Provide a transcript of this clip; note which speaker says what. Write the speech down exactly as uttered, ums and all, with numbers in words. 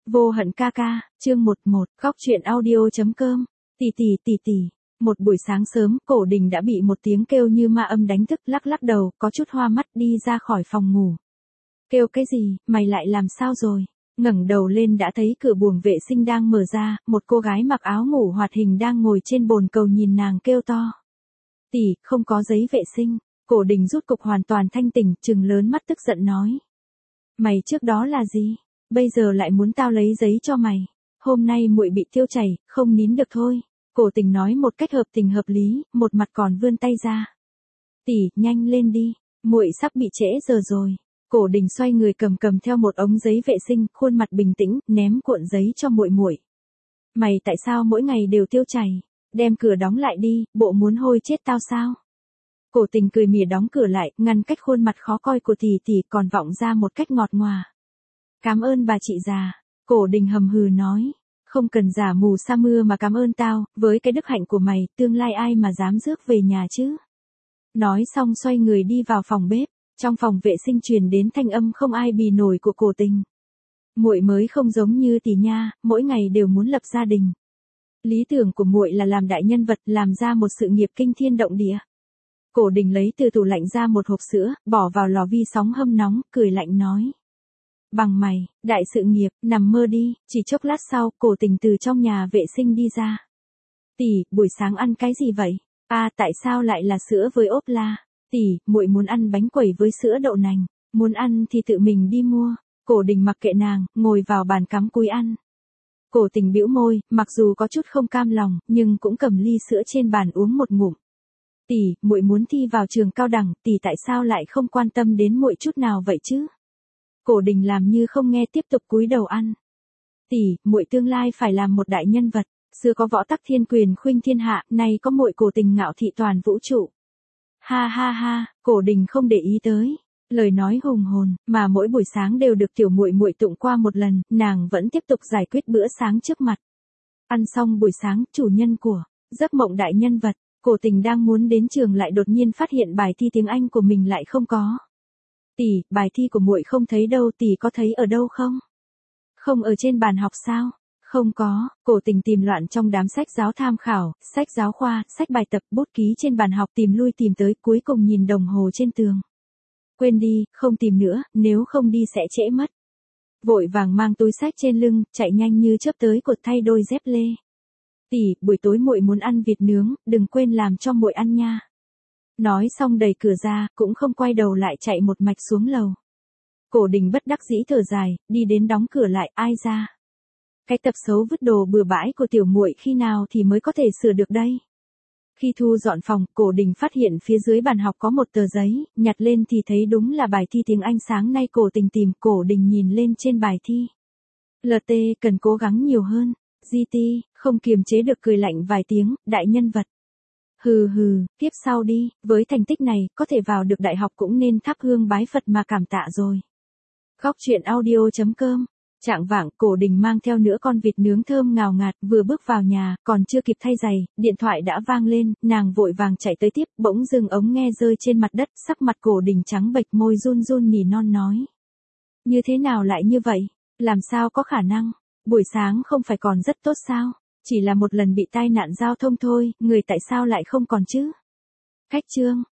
Speaker 1: Vô hận ca ca, chương một một, góc truyện audio.com, tỷ tỷ tỷ tỷ. Một buổi sáng sớm, Cổ Đình đã bị một tiếng kêu như ma âm đánh thức, lắc lắc đầu, có chút hoa mắt đi ra khỏi phòng ngủ. Kêu cái gì, mày lại làm sao rồi? Ngẩng đầu lên đã thấy cửa buồng vệ sinh đang mở ra, một cô gái mặc áo ngủ hoạt hình đang ngồi trên bồn cầu nhìn nàng kêu to. Tỷ, không có giấy vệ sinh. Cổ Đình rút cục hoàn toàn thanh tỉnh, trừng lớn mắt tức giận nói. Mày trước đó là gì? Bây giờ lại muốn tao lấy giấy cho mày. Hôm nay muội bị tiêu chảy, không nín được thôi. Cổ Tình nói một cách hợp tình hợp lý, một mặt còn vươn tay ra. Tỷ, nhanh lên đi, muội sắp bị trễ giờ rồi. Cổ Đình xoay người cầm cầm theo một ống giấy vệ sinh, khuôn mặt bình tĩnh, ném cuộn giấy cho muội muội. Mày tại sao mỗi ngày đều tiêu chảy? Đem cửa đóng lại đi, bộ muốn hôi chết tao sao? Cổ Tình cười mỉa đóng cửa lại, ngăn cách khuôn mặt khó coi của tỷ tỷ còn vọng ra một cách ngọt ngòa. Cảm ơn bà chị già. Cổ Đình hầm hừ nói. Không cần giả mù sa mưa mà cảm ơn tao, với cái đức hạnh của mày, tương lai ai mà dám rước về nhà chứ? Nói xong xoay người đi vào phòng bếp, trong phòng vệ sinh truyền đến thanh âm không ai bì nổi của Cổ Tình. Muội mới không giống như tỷ nha, mỗi ngày đều muốn lập gia đình. Lý tưởng của muội là làm đại nhân vật, làm ra một sự nghiệp kinh thiên động địa. Cổ Đình lấy từ tủ lạnh ra một hộp sữa, bỏ vào lò vi sóng hâm nóng, cười lạnh nói. Bằng mày, đại sự nghiệp, nằm mơ đi. Chỉ chốc lát sau, Cổ Tình từ trong nhà vệ sinh đi ra. Tỷ, buổi sáng ăn cái gì vậy? À, tại sao lại là sữa với ốp la? Tỷ, muội muốn ăn bánh quẩy với sữa đậu nành. Muốn ăn thì tự mình đi mua. Cổ Đình mặc kệ nàng, ngồi vào bàn cắm cúi ăn. Cổ Tình bĩu môi, mặc dù có chút không cam lòng, nhưng cũng cầm ly sữa trên bàn uống một ngụm. Tỷ, muội muốn thi vào trường cao đẳng, tỷ tại sao lại không quan tâm đến muội chút nào vậy chứ? Cổ Đình làm như không nghe, tiếp tục cúi đầu ăn. Tỷ, muội tương lai phải làm một đại nhân vật, xưa có võ tắc thiên quyền khuynh thiên hạ, nay có muội Cổ Tình ngạo thị toàn vũ trụ. Ha ha ha, Cổ Đình không để ý tới lời nói hùng hồn, mà mỗi buổi sáng đều được tiểu muội muội tụng qua một lần, nàng vẫn tiếp tục giải quyết bữa sáng trước mặt. Ăn xong buổi sáng, chủ nhân của giấc mộng đại nhân vật, Cổ Tình đang muốn đến trường lại đột nhiên phát hiện bài thi tiếng Anh của mình lại không có. Tỷ, bài thi của muội không thấy đâu, tỷ có thấy ở đâu không? Không ở trên bàn học sao? Không có. Cổ Tình tìm loạn trong đám sách giáo tham khảo, sách giáo khoa, sách bài tập, bút ký trên bàn học, tìm lui tìm tới, cuối cùng nhìn đồng hồ trên tường. Quên đi, không tìm nữa, nếu không đi sẽ trễ mất. Vội vàng mang túi sách trên lưng, chạy nhanh như chớp tới cột thay đôi dép lê. Tỷ, buổi tối muội muốn ăn vịt nướng, đừng quên làm cho muội ăn nha. Nói xong đẩy cửa ra, cũng không quay đầu lại chạy một mạch xuống lầu. Cổ Đình bất đắc dĩ thở dài, đi đến đóng cửa lại, ai ra? Cái tập xấu vứt đồ bừa bãi của tiểu muội khi nào thì mới có thể sửa được đây? Khi thu dọn phòng, Cổ Đình phát hiện phía dưới bàn học có một tờ giấy, nhặt lên thì thấy đúng là bài thi tiếng Anh sáng nay Cổ Tình tìm. Cổ Đình nhìn lên trên bài thi. lờ tê, cần cố gắng nhiều hơn. giê tê, không kiềm chế được cười lạnh vài tiếng, đại nhân vật. Hừ hừ, tiếp sau đi, với thành tích này, có thể vào được đại học cũng nên thắp hương bái Phật mà cảm tạ rồi. Góc truyện audio.com. Trạng vạng, Cổ Đình mang theo nửa con vịt nướng thơm ngào ngạt, vừa bước vào nhà, còn chưa kịp thay giày, điện thoại đã vang lên, nàng vội vàng chạy tới tiếp, bỗng dưng ống nghe rơi trên mặt đất, sắc mặt Cổ Đình trắng bệch, môi run run nỉ non nói. Như thế nào lại như vậy? Làm sao có khả năng? Buổi sáng không phải còn rất tốt sao? Chỉ là một lần bị tai nạn giao thông thôi, người tại sao lại không còn chứ? Khách chương.